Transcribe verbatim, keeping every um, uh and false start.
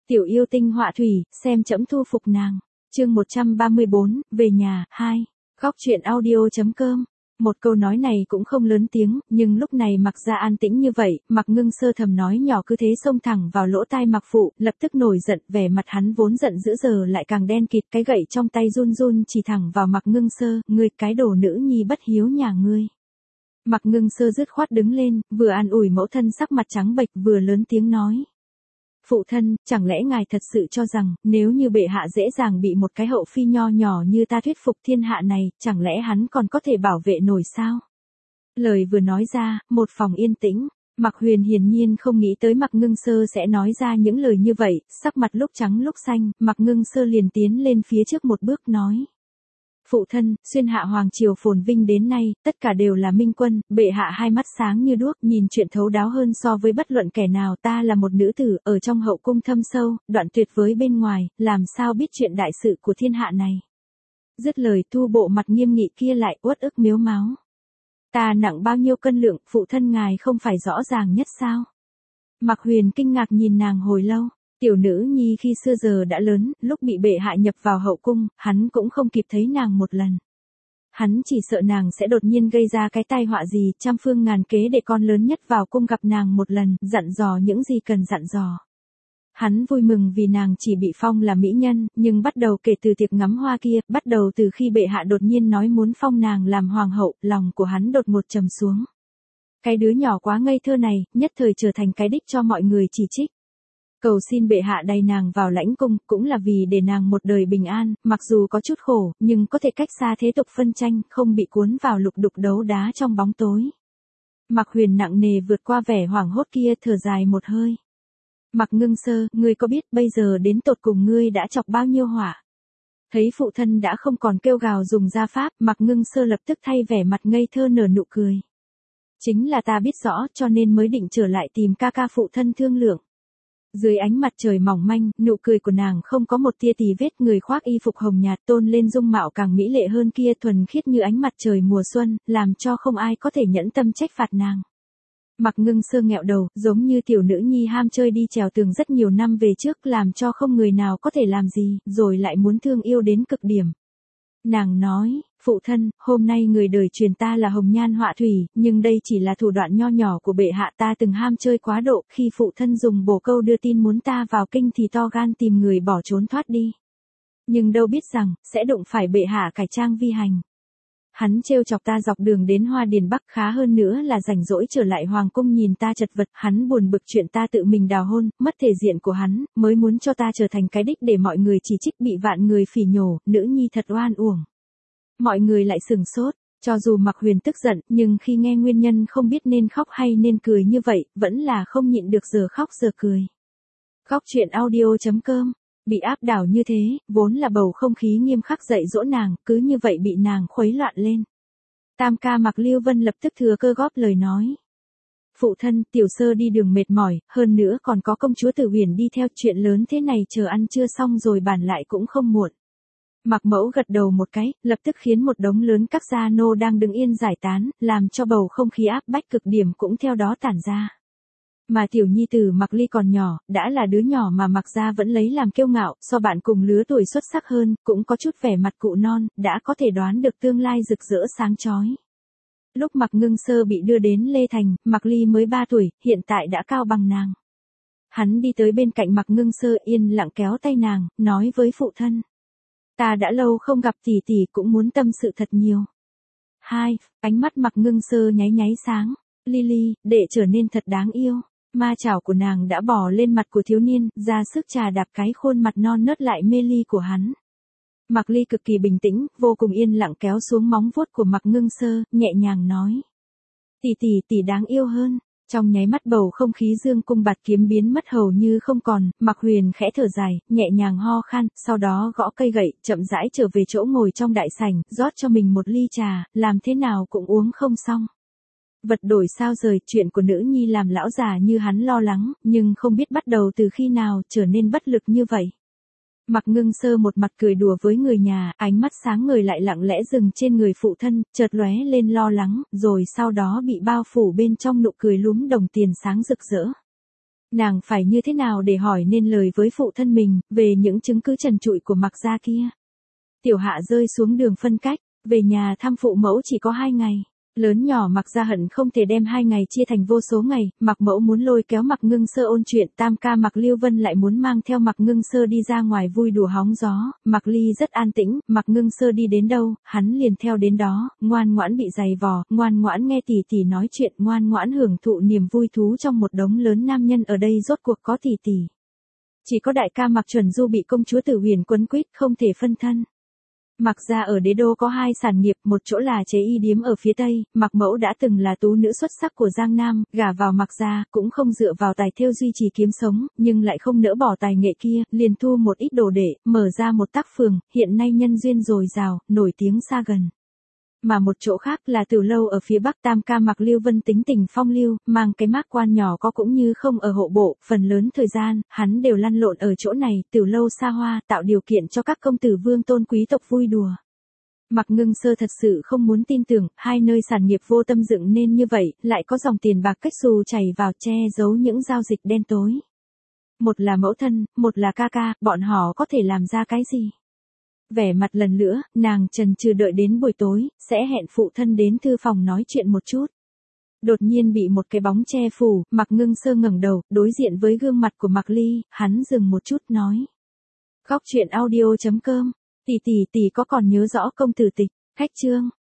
Tiểu yêu tinh họa thủy, xem trẫm thu phục nàng. Chương một trăm ba mươi bốn, về nhà, hai. Góc truyện audio.com. Một câu nói này cũng không lớn tiếng, nhưng lúc này Mạc Gia an tĩnh như vậy, Mạc Ngưng Sơ thầm nói nhỏ cứ thế xông thẳng vào lỗ tai Mạc Phụ, lập tức nổi giận, vẻ mặt hắn vốn giận dữ giờ lại càng đen kịt, cái gậy trong tay run run chỉ thẳng vào Mạc Ngưng Sơ, ngươi cái đồ nữ nhi bất hiếu nhà ngươi. Mạc Ngưng Sơ dứt khoát đứng lên, vừa an ủi mẫu thân sắc mặt trắng bệch vừa lớn tiếng nói. Phụ thân, chẳng lẽ ngài thật sự cho rằng, nếu như bệ hạ dễ dàng bị một cái hậu phi nho nhỏ như ta thuyết phục thiên hạ này, chẳng lẽ hắn còn có thể bảo vệ nổi sao? Lời vừa nói ra, một phòng yên tĩnh, Mạc Huyền hiển nhiên không nghĩ tới Mạc Ngưng Sơ sẽ nói ra những lời như vậy, sắc mặt lúc trắng lúc xanh, Mạc Ngưng Sơ liền tiến lên phía trước một bước nói. Phụ thân, xuyên hạ hoàng triều phồn vinh đến nay, tất cả đều là minh quân, bệ hạ hai mắt sáng như đuốc, nhìn chuyện thấu đáo hơn so với bất luận kẻ nào. Ta là một nữ tử, ở trong hậu cung thâm sâu, đoạn tuyệt với bên ngoài, làm sao biết chuyện đại sự của thiên hạ này. Dứt lời thu bộ mặt nghiêm nghị kia lại uất ức miếu máu. Ta nặng bao nhiêu cân lượng, phụ thân ngài không phải rõ ràng nhất sao? Mạc Huyền kinh ngạc nhìn nàng hồi lâu. Tiểu nữ nhi khi xưa giờ đã lớn, lúc bị bệ hạ nhập vào hậu cung, hắn cũng không kịp thấy nàng một lần. Hắn chỉ sợ nàng sẽ đột nhiên gây ra cái tai họa gì, trăm phương ngàn kế để con lớn nhất vào cung gặp nàng một lần, dặn dò những gì cần dặn dò. Hắn vui mừng vì nàng chỉ bị phong là mỹ nhân, nhưng bắt đầu kể từ tiệc ngắm hoa kia, bắt đầu từ khi bệ hạ đột nhiên nói muốn phong nàng làm hoàng hậu, lòng của hắn đột ngột trầm xuống. Cái đứa nhỏ quá ngây thơ này, nhất thời trở thành cái đích cho mọi người chỉ trích. Cầu xin bệ hạ đày nàng vào lãnh cung, cũng là vì để nàng một đời bình an, mặc dù có chút khổ, nhưng có thể cách xa thế tục phân tranh, không bị cuốn vào lục đục đấu đá trong bóng tối. Mạc Huyền nặng nề vượt qua vẻ hoảng hốt kia, thở dài một hơi. Mạc Ngưng Sơ, ngươi có biết bây giờ đến tột cùng ngươi đã chọc bao nhiêu họa? Thấy phụ thân đã không còn kêu gào dùng gia pháp, Mạc Ngưng Sơ lập tức thay vẻ mặt ngây thơ nở nụ cười. Chính là ta biết rõ, cho nên mới định trở lại tìm ca ca phụ thân thương lượng. Dưới ánh mặt trời mỏng manh, nụ cười của nàng không có một tia tì vết, người khoác y phục hồng nhạt tôn lên dung mạo càng mỹ lệ hơn kia, thuần khiết như ánh mặt trời mùa xuân, làm cho không ai có thể nhẫn tâm trách phạt nàng. Mạc Ngưng Sơ nghẹo đầu, giống như tiểu nữ nhi ham chơi đi trèo tường rất nhiều năm về trước, làm cho không người nào có thể làm gì, rồi lại muốn thương yêu đến cực điểm. Nàng nói, phụ thân, hôm nay người đời truyền ta là hồng nhan họa thủy, nhưng đây chỉ là thủ đoạn nho nhỏ của bệ hạ, ta từng ham chơi quá độ, khi phụ thân dùng bổ câu đưa tin muốn ta vào kinh thì to gan tìm người bỏ trốn thoát đi. Nhưng đâu biết rằng, sẽ đụng phải bệ hạ cải trang vi hành. Hắn trêu chọc ta dọc đường đến Hoa Điền Bắc, khá hơn nữa là rảnh rỗi trở lại hoàng cung nhìn ta chật vật, hắn buồn bực chuyện ta tự mình đào hôn, mất thể diện của hắn, mới muốn cho ta trở thành cái đích để mọi người chỉ trích, bị vạn người phỉ nhổ, nữ nhi thật oan uổng. Mọi người lại sừng sốt, cho dù Mạc Huyền tức giận, nhưng khi nghe nguyên nhân không biết nên khóc hay nên cười như vậy, vẫn là không nhịn được giờ khóc giờ cười. Góc truyện audio.com. Bị áp đảo như thế, vốn là bầu không khí nghiêm khắc dạy dỗ nàng, cứ như vậy bị nàng khuấy loạn lên. Tam ca Mạc Lưu Vân lập tức thừa cơ góp lời nói. Phụ thân, tiểu sơ đi đường mệt mỏi, hơn nữa còn có công chúa Tử Huyền đi theo, chuyện lớn thế này chờ ăn trưa xong rồi bàn lại cũng không muộn. Mạc Mẫu gật đầu một cái, lập tức khiến một đống lớn các gia nô đang đứng yên giải tán, làm cho bầu không khí áp bách cực điểm cũng theo đó tản ra. Mà tiểu nhi tử Mạc Ly còn nhỏ, đã là đứa nhỏ mà Mạc Gia vẫn lấy làm kiêu ngạo, so bạn cùng lứa tuổi xuất sắc hơn, cũng có chút vẻ mặt cụ non, đã có thể đoán được tương lai rực rỡ sáng chói. Lúc Mạc Ngưng Sơ bị đưa đến Lê Thành, Mạc Ly mới ba tuổi, hiện tại đã cao bằng nàng. Hắn đi tới bên cạnh Mạc Ngưng Sơ, yên lặng kéo tay nàng, nói với phụ thân. Ta đã lâu không gặp tỷ tỷ, cũng muốn tâm sự thật nhiều. Hai, ánh mắt Mạc Ngưng Sơ nháy nháy sáng. Lily, đệ trở nên thật đáng yêu. Ma chảo của nàng đã bò lên mặt của thiếu niên, ra sức chà đạp cái khuôn mặt non nớt lại mê ly của hắn. Mạc Ly cực kỳ bình tĩnh, vô cùng yên lặng kéo xuống móng vuốt của Mạc Ngưng Sơ, nhẹ nhàng nói. Tỷ tỷ tỷ đáng yêu hơn. Trong nháy mắt bầu không khí dương cung bạt kiếm biến mất hầu như không còn, Mạc Huyền khẽ thở dài, nhẹ nhàng ho khan, sau đó gõ cây gậy, chậm rãi trở về chỗ ngồi trong đại sảnh, rót cho mình một ly trà, làm thế nào cũng uống không xong. Vật đổi sao rời, chuyện của nữ nhi làm lão già như hắn lo lắng, nhưng không biết bắt đầu từ khi nào trở nên bất lực như vậy. Mạc Ngưng Sơ một mặt cười đùa với người nhà, ánh mắt sáng ngời lại lặng lẽ dừng trên người phụ thân, chợt lóe lên lo lắng, rồi sau đó bị bao phủ bên trong nụ cười lúm đồng tiền sáng rực rỡ. Nàng phải như thế nào để hỏi nên lời với phụ thân mình, về những chứng cứ trần trụi của Mạc gia kia. Tiểu Hạ rơi xuống đường phân cách, về nhà thăm phụ mẫu chỉ có hai ngày. Lớn nhỏ Mạc gia hận không thể đem hai ngày chia thành vô số ngày, Mạc mẫu muốn lôi kéo Mạc Ngưng Sơ ôn chuyện, tam ca Mạc Lưu Vân lại muốn mang theo Mạc Ngưng Sơ đi ra ngoài vui đùa hóng gió. Mạc Ly rất an tĩnh, Mạc Ngưng Sơ đi đến đâu, hắn liền theo đến đó, ngoan ngoãn bị giày vò, ngoan ngoãn nghe tỷ tỷ nói chuyện, ngoan ngoãn hưởng thụ niềm vui thú trong một đống lớn nam nhân ở đây rốt cuộc có tỷ tỷ. Chỉ có đại ca Mạc Chuẩn Du bị công chúa Tử Huyền quấn quýt không thể phân thân. Mạc gia ở đế đô có hai sản nghiệp, một chỗ là chế y điếm ở phía tây, Mạc mẫu đã từng là tú nữ xuất sắc của Giang Nam, gả vào Mạc gia, cũng không dựa vào tài thêu duy trì kiếm sống, nhưng lại không nỡ bỏ tài nghệ kia, liền thu một ít đồ đệ, mở ra một tác phường, hiện nay nhân duyên dồi dào, nổi tiếng xa gần. Mà một chỗ khác là Tử Lâu ở phía bắc, tam ca Mạc Lưu Vân tính tình phong lưu, mang cái mác quan nhỏ có cũng như không ở hộ bộ, phần lớn thời gian, hắn đều lăn lộn ở chỗ này, Tử Lâu xa hoa, tạo điều kiện cho các công tử vương tôn quý tộc vui đùa. Mạc Ngưng Sơ thật sự không muốn tin tưởng, hai nơi sản nghiệp vô tâm dựng nên như vậy, lại có dòng tiền bạc cách xù chảy vào che giấu những giao dịch đen tối. Một là mẫu thân, một là ca ca, bọn họ có thể làm ra cái gì? Vẻ mặt lần nữa, nàng chần chừ đợi đến buổi tối, sẽ hẹn phụ thân đến thư phòng nói chuyện một chút. Đột nhiên bị một cái bóng che phủ, Mạc Ngưng Sơ ngẩng đầu, đối diện với gương mặt của Mạc Ly, hắn dừng một chút nói. Góc truyện audio chấm com, tỷ tỷ tỷ có còn nhớ rõ công tử Tịch, khách chương.